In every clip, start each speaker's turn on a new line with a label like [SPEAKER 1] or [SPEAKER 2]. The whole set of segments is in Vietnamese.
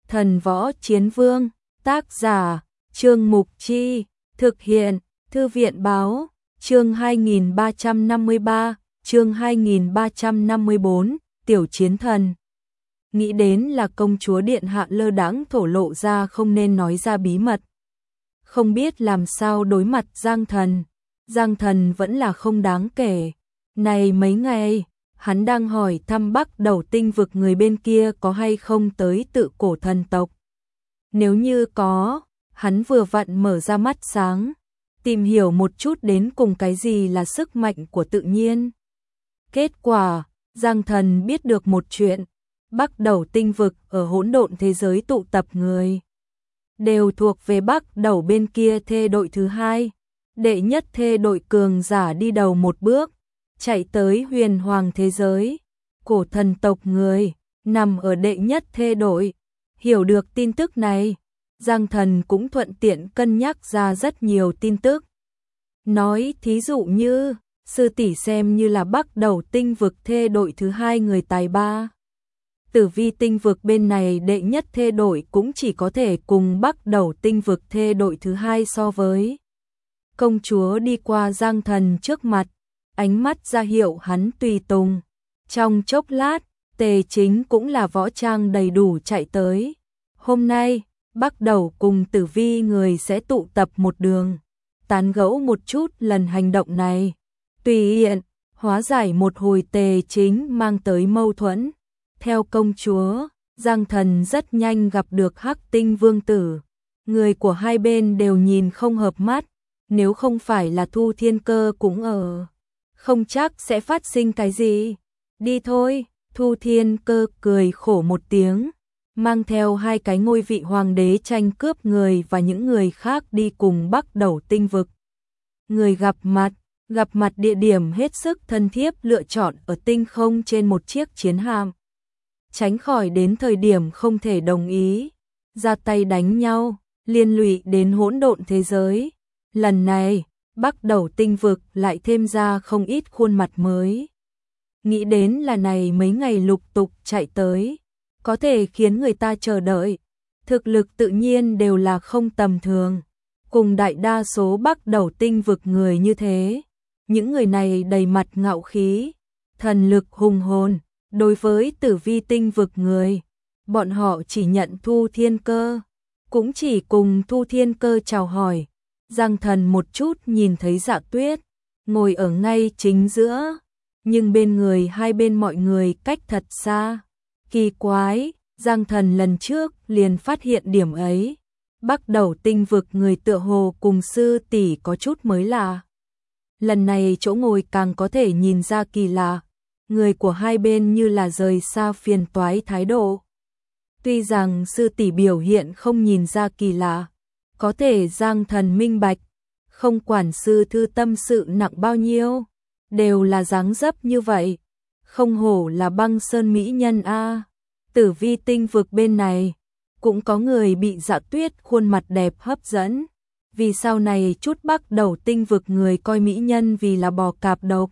[SPEAKER 1] Thần Võ Chiến Vương, tác giả, Trương Mục Chi, thực hiện, Thư viện Báo, chương 2353, chương 2354, Tiểu Chiến Thần. Nghĩ đến là công chúa điện hạ lơ đãng thổ lộ ra không nên nói ra bí mật. Không biết làm sao đối mặt Giang Thần. Giang Thần vẫn là không đáng kể. Này mấy ngày, hắn đang hỏi thăm Bắc Đầu Tinh vực người bên kia có hay không tới Tự Cổ thần tộc. Nếu như có, hắn vừa vặn mở ra mắt sáng, tìm hiểu một chút đến cùng cái gì là sức mạnh của tự nhiên. Kết quả, Giang Thần biết được một chuyện, Bắc Đầu Tinh vực ở hỗn độn thế giới tụ tập người đều thuộc về Bắc Đầu bên kia thê đội thứ hai, đệ nhất thê đội cường giả đi đầu một bước, chạy tới huyền hoàng thế giới, cổ thần tộc người nằm ở đệ nhất thê đội. Hiểu được tin tức này, Giang Thần cũng thuận tiện cân nhắc ra rất nhiều tin tức. Nói thí dụ như, sư tỷ xem như là Bắc Đầu Tinh vực thê đội thứ hai người tài ba. Tử Vi Tinh vực bên này đệ nhất thê đội cũng chỉ có thể cùng Bắc Đầu Tinh vực thê đội thứ hai so với. Công chúa đi qua Giang Thần trước mặt, ánh mắt ra hiệu hắn tùy tùng. Trong chốc lát, Tề Chính cũng là võ trang đầy đủ chạy tới. Hôm nay, Bắc Đầu cùng Tử Vi người sẽ tụ tập một đường, tán gẫu một chút lần hành động này. Tùy tiện hóa giải một hồi Tề Chính mang tới mâu thuẫn. Theo công chúa, Giang Thần rất nhanh gặp được Hắc Tinh Vương tử. Người của hai bên đều nhìn không hợp mắt, nếu không phải là Thu Thiên Cơ cũng ở, không chắc sẽ phát sinh cái gì. Đi thôi, Thu Thiên Cơ cười khổ một tiếng, mang theo hai cái ngôi vị hoàng đế tranh cướp người và những người khác đi cùng Bắc Đầu Tinh vực. Người gặp mặt địa điểm hết sức thân thiết lựa chọn ở tinh không trên một chiếc chiến hạm. Tránh khỏi đến thời điểm không thể đồng ý, ra tay đánh nhau, liên lụy đến hỗn độn thế giới. Lần này, Bắc Đầu Tinh vực lại thêm ra không ít khuôn mặt mới. Nghĩ đến là này mấy ngày lục tục chạy tới, có thể khiến người ta chờ đợi. Thực lực tự nhiên đều là không tầm thường, cùng đại đa số Bắc Đầu Tinh vực người như thế. Những người này đầy mặt ngạo khí, thần lực hùng hồn. Đối với Tử Vi Tinh vực người, bọn họ chỉ nhận Thu Thiên Cơ, cũng chỉ cùng Thu Thiên Cơ chào hỏi. Giang Thần một chút nhìn thấy Dạ Tuyết ngồi ở ngay chính giữa, nhưng bên người hai bên mọi người cách thật xa. Kỳ quái, Giang Thần lần trước liền phát hiện điểm ấy. Bắc Đầu Tinh vực người tựa hồ cùng sư tỷ có chút mới lạ. Lần này chỗ ngồi càng có thể nhìn ra kỳ lạ. Người của hai bên như là rời xa phiền toái thái độ. Tuy rằng sư tỷ biểu hiện không nhìn ra kỳ lạ, có thể Giang Thần minh bạch, không quản sư thư tâm sự nặng bao nhiêu, đều là dáng dấp như vậy. Không hổ là Băng Sơn mỹ nhân a. Tử Vi Tinh vực bên này, cũng có người bị Dạ Tuyết khuôn mặt đẹp hấp dẫn. Vì sau này chút Bắc Đầu Tinh vực người coi mỹ nhân vì là bò cạp độc.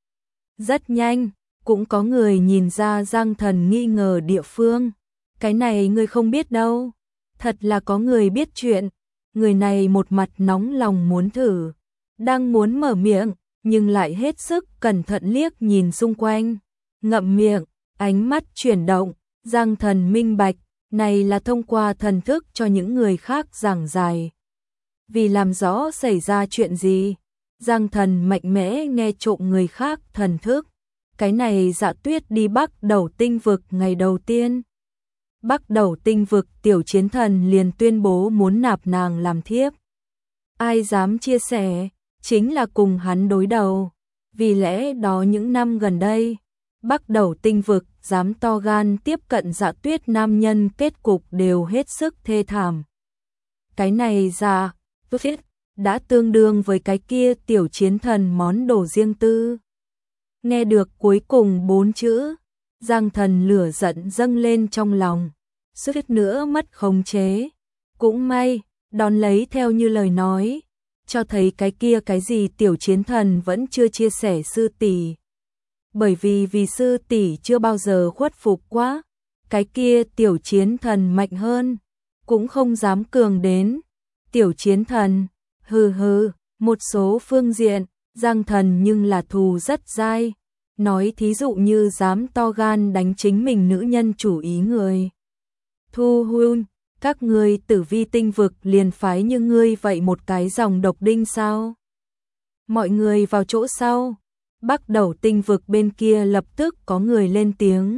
[SPEAKER 1] Rất nhanh, cũng có người nhìn ra Giang Thần nghi ngờ địa phương. Cái này ngươi không biết đâu. Thật là có người biết chuyện. Người này một mặt nóng lòng muốn thử, đang muốn mở miệng, nhưng lại hết sức cẩn thận liếc nhìn xung quanh. Ngậm miệng, ánh mắt chuyển động, Giang Thần minh bạch, này là thông qua thần thức cho những người khác giảng giải. Vì làm rõ xảy ra chuyện gì, Giang Thần mạnh mẽ nghe trộm người khác thần thức. Cái này Dạ Tuyết đi Bắc Đầu Tinh vực ngày đầu tiên. Bắc Đầu Tinh vực Tiểu Chiến Thần liền tuyên bố muốn nạp nàng làm thiếp. Ai dám chia sẻ, chính là cùng hắn đối đầu. Vì lẽ đó những năm gần đây, Bắc Đầu Tinh vực dám to gan tiếp cận Dạ Tuyết nam nhân kết cục đều hết sức thê thảm. Cái này Dạ Tuyết đã tương đương với cái kia Tiểu Chiến Thần món đồ riêng tư. Nghe được cuối cùng 4 chữ, Giang Thần lửa giận dâng lên trong lòng, suýt nữa mất khống chế. Cũng may, đón lấy theo như lời nói, cho thấy cái kia cái gì Tiểu Chiến Thần vẫn chưa chia sẻ sư tỷ. Bởi vì sư tỷ chưa bao giờ khuất phục quá, cái kia tiểu chiến thần mạnh hơn, cũng không dám cường đến. Tiểu chiến thần, hừ hừ, một số phương diện, Giang Thần nhưng là thù rất dai. Nói thí dụ như dám to gan đánh chính mình nữ nhân chủ ý người. Thu Hun, các ngươi Tử Vi tinh vực liền phái như ngươi vậy một cái dòng độc đinh sao? Mọi người vào chỗ sau, Bắc Đầu tinh vực bên kia lập tức có người lên tiếng.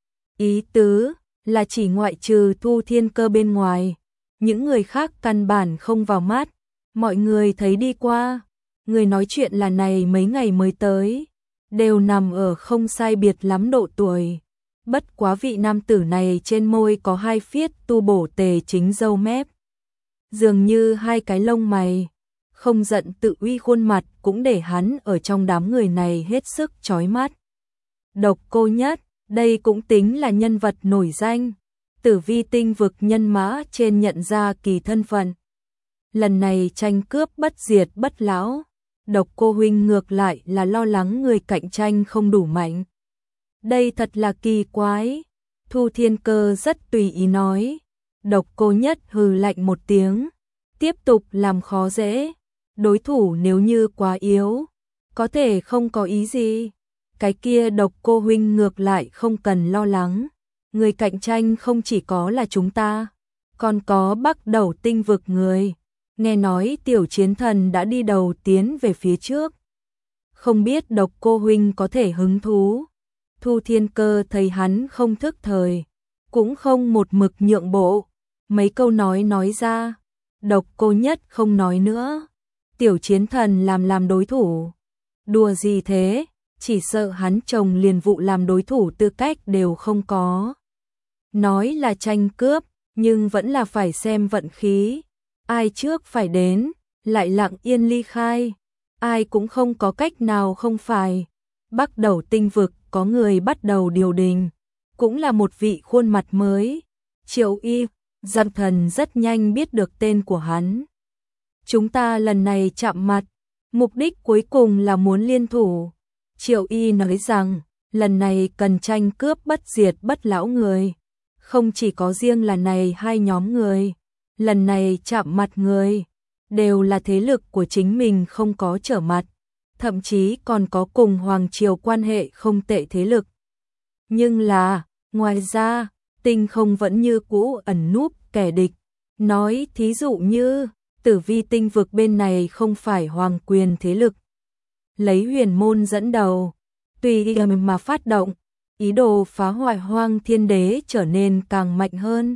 [SPEAKER 1] Ý tứ là chỉ ngoại trừ Thu Thiên Cơ bên ngoài, những người khác căn bản không vào mắt, mọi người thấy đi qua. Người nói chuyện là này mấy ngày mới tới, đều nằm ở không sai biệt lắm độ tuổi. Bất quá vị nam tử này trên môi có hai phiết tu bổ tề chính râu mép, dường như hai cái lông mày, không giận tự uy khuôn mặt cũng để hắn ở trong đám người này hết sức chói mắt. Độc Cô Nhất, đây cũng tính là nhân vật nổi danh, Tử Vi tinh vực nhân mã trên nhận ra kỳ thân phận. Lần này tranh cướp bất diệt bất lão, Độc Cô huynh ngược lại là lo lắng người cạnh tranh không đủ mạnh. Đây thật là kỳ quái. Thu Thiên Cơ rất tùy ý nói. Độc Cô Nhất hừ lạnh một tiếng, tiếp tục làm khó dễ. Đối thủ nếu như quá yếu, có thể không có ý gì. Cái kia Độc Cô huynh ngược lại không cần lo lắng. Người cạnh tranh không chỉ có là chúng ta, còn có Bắc Đầu tinh vực người. Nghe nói tiểu chiến thần đã đi đầu tiến về phía trước. Không biết Độc Cô huynh có thể hứng thú. Thu Thiên Cơ thấy hắn không thức thời, cũng không một mực nhượng bộ. Mấy câu nói ra, Độc Cô Nhất không nói nữa. Tiểu chiến thần làm đối thủ. Đùa gì thế, chỉ sợ hắn chồng liền vụ làm đối thủ tư cách đều không có. Nói là tranh cướp, nhưng vẫn là phải xem vận khí. Ai trước phải đến, lại lặng yên ly khai. Ai cũng không có cách nào không phải. Bắc Đầu tinh vực có người bắt đầu điều đình, cũng là một vị khuôn mặt mới. Triệu Y, Giang Thần rất nhanh biết được tên của hắn. Chúng ta lần này chạm mặt, mục đích cuối cùng là muốn liên thủ. Triệu Y nói rằng, lần này cần tranh cướp bất diệt bất lão người. Không chỉ có riêng là này hai nhóm người, lần này chạm mặt người, đều là thế lực của chính mình không có trở mặt. Thậm chí còn có cùng Hoàng Triều quan hệ không tệ thế lực. Nhưng là, ngoài ra, Tinh Không vẫn như cũ ẩn núp kẻ địch. Nói thí dụ như, Tử Vi tinh vực bên này không phải hoàng quyền thế lực. Lấy huyền môn dẫn đầu, tùy ý mà phát động, ý đồ phá hoại Hoang Thiên Đế trở nên càng mạnh hơn.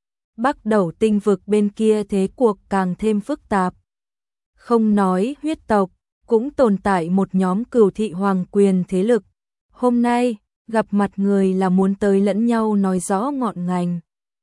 [SPEAKER 1] Bắc Đầu tinh vực bên kia thế cuộc càng thêm phức tạp. Không nói huyết tộc, cũng tồn tại một nhóm cửu thị hoàng quyền thế lực. Hôm nay, gặp mặt người là muốn tới lẫn nhau nói rõ ngọn ngành.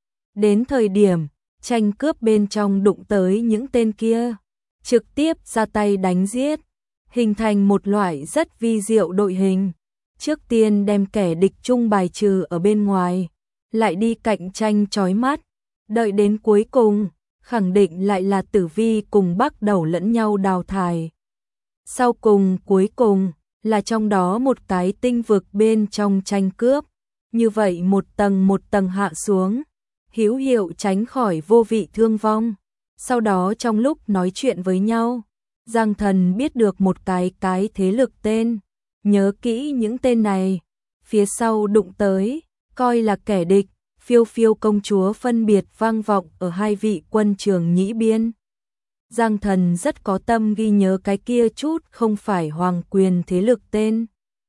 [SPEAKER 1] Đến thời điểm, tranh cướp bên trong đụng tới những tên kia, trực tiếp ra tay đánh giết, hình thành một loại rất vi diệu đội hình. Trước tiên đem kẻ địch chung bài trừ ở bên ngoài, lại đi cạnh tranh chói mắt, đợi đến cuối cùng, khẳng định lại là Tử Vi cùng Bắc Đầu lẫn nhau đào thải. Sau cùng cuối cùng, là trong đó một cái tinh vực bên trong tranh cướp, như vậy một tầng hạ xuống, hữu hiệu tránh khỏi vô vị thương vong. Sau đó trong lúc nói chuyện với nhau, Giang Thần biết được một cái thế lực tên, nhớ kỹ những tên này, phía sau đụng tới, coi là kẻ địch, Phiêu Phiêu công chúa phân biệt vang vọng ở hai vị quân trường nhĩ biên. Giang Thần rất có tâm ghi nhớ cái kia chút không phải hoàng quyền thế lực tên.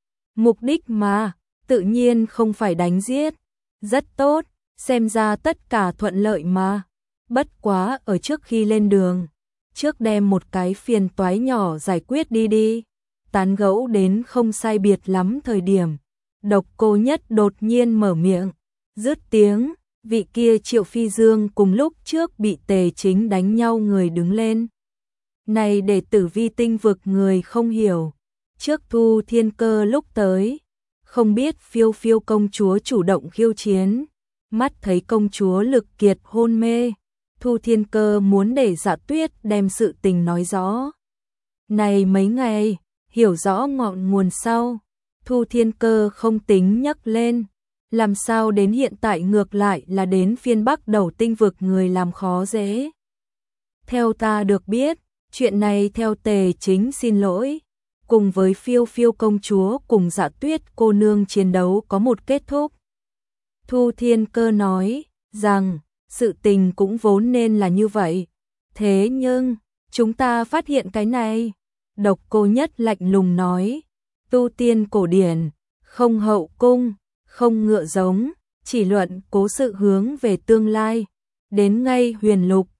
[SPEAKER 1] Mục đích mà, tự nhiên không phải đánh giết. Rất tốt, xem ra tất cả thuận lợi mà. Bất quá ở trước khi lên đường, trước đem một cái phiền toái nhỏ giải quyết đi. Tán gẫu đến không sai biệt lắm thời điểm, Độc Cô Nhất đột nhiên mở miệng, dứt tiếng, vị kia Triệu Phi Dương cùng lúc trước bị Tề Chính đánh nhau người đứng lên. Này để Tử Vi tinh vực người không hiểu, trước Thu Thiên Cơ lúc tới, không biết Phiêu Phiêu công chúa chủ động khiêu chiến, mắt thấy công chúa lực kiệt hôn mê, Thu Thiên Cơ muốn để Dạ Tuyết đem sự tình nói rõ. Này mấy ngày, hiểu rõ ngọn nguồn sau, Thu Thiên Cơ không tính nhắc lên, làm sao đến hiện tại ngược lại là đến phiên Bắc Đầu Tinh vực người làm khó dễ. Theo ta được biết, chuyện này theo Tề Chính xin lỗi, cùng với Phiêu Phiêu công chúa cùng Dạ Tuyết cô nương chiến đấu có một kết thúc. Thu Thiên Cơ nói rằng, sự tình cũng vốn nên là như vậy. Thế nhưng, chúng ta phát hiện cái này. Độc Cô Nhất lạnh lùng nói, tu tiên cổ điển, không hậu cung, không ngựa giống, chỉ luận cố sự hướng về tương lai. Đến ngay Huyền Lục,